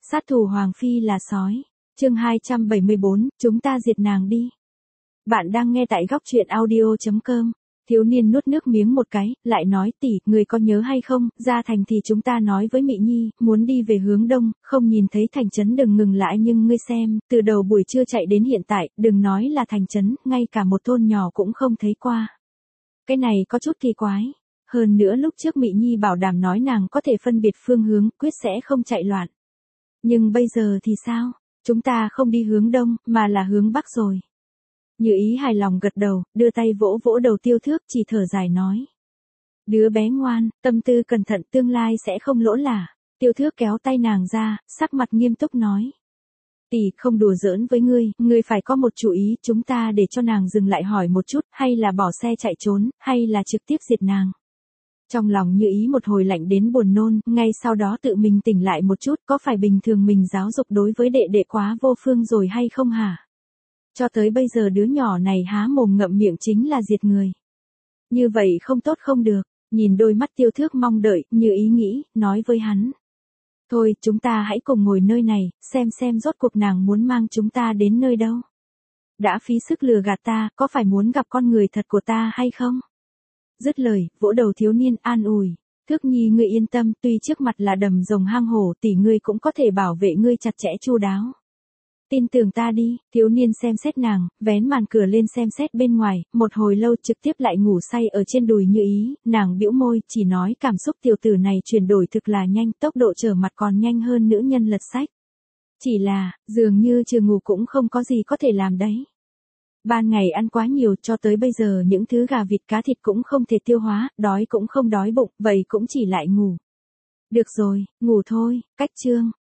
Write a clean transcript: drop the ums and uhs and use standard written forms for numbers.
Sát thủ Hoàng Phi là sói. Chương 274, chúng ta diệt nàng đi. Bạn đang nghe tại góc truyện audio.com. Thiếu niên nuốt nước miếng một cái, lại nói tỷ, người có nhớ hay không, ra thành thì chúng ta nói với Mị Nhi, muốn đi về hướng đông, không nhìn thấy thành trấn đừng ngừng lại nhưng ngươi xem, từ đầu buổi trưa chạy đến hiện tại, đừng nói là thành trấn, ngay cả một thôn nhỏ cũng không thấy qua. Cái này có chút kỳ quái. Hơn nữa lúc trước Mị Nhi bảo đảm nói nàng có thể phân biệt phương hướng, quyết sẽ không chạy loạn. Nhưng bây giờ thì sao? Chúng ta không đi hướng đông, mà là hướng bắc rồi. Như Ý hài lòng gật đầu, đưa tay vỗ vỗ đầu Tiêu Thước, chỉ thở dài nói. Đứa bé ngoan, tâm tư cẩn thận, tương lai sẽ không lỗ lả. Tiêu Thước kéo tay nàng ra, sắc mặt nghiêm túc nói. Tỷ, không đùa giỡn với ngươi phải có một chủ ý, chúng ta để cho nàng dừng lại hỏi một chút, hay là bỏ xe chạy trốn, hay là trực tiếp diệt nàng. Trong lòng Như Ý một hồi lạnh đến buồn nôn, ngay sau đó tự mình tỉnh lại một chút, có phải bình thường mình giáo dục đối với đệ đệ quá vô phương rồi hay không hả? Cho tới bây giờ đứa nhỏ này há mồm ngậm miệng chính là diệt người. Như vậy không tốt không được, nhìn đôi mắt Tiêu Thước mong đợi, Như Ý nghĩ, nói với hắn. Thôi, chúng ta hãy cùng ngồi nơi này, xem rốt cuộc nàng muốn mang chúng ta đến nơi đâu. Đã phí sức lừa gạt ta, có phải muốn gặp con người thật của ta hay không? Dứt lời, vỗ đầu thiếu niên an ủi. Thước Nhi ngươi yên tâm, tuy trước mặt là đầm rồng hang hổ, tỷ ngươi cũng có thể bảo vệ ngươi chặt chẽ chu đáo. Tin tưởng ta đi. Thiếu niên xem xét nàng, vén màn cửa lên xem xét bên ngoài, một hồi lâu trực tiếp lại ngủ say ở trên đùi Như Ý, nàng bĩu môi, chỉ nói cảm xúc tiểu tử này chuyển đổi thực là nhanh, tốc độ trở mặt còn nhanh hơn nữ nhân lật sách. Chỉ là, dường như chưa ngủ cũng không có gì có thể làm đấy. Ban ngày ăn quá nhiều, cho tới bây giờ những thứ gà vịt cá thịt cũng không thể tiêu hóa, đói cũng không đói bụng, vậy cũng chỉ lại ngủ. Được rồi, ngủ thôi. Cách chương.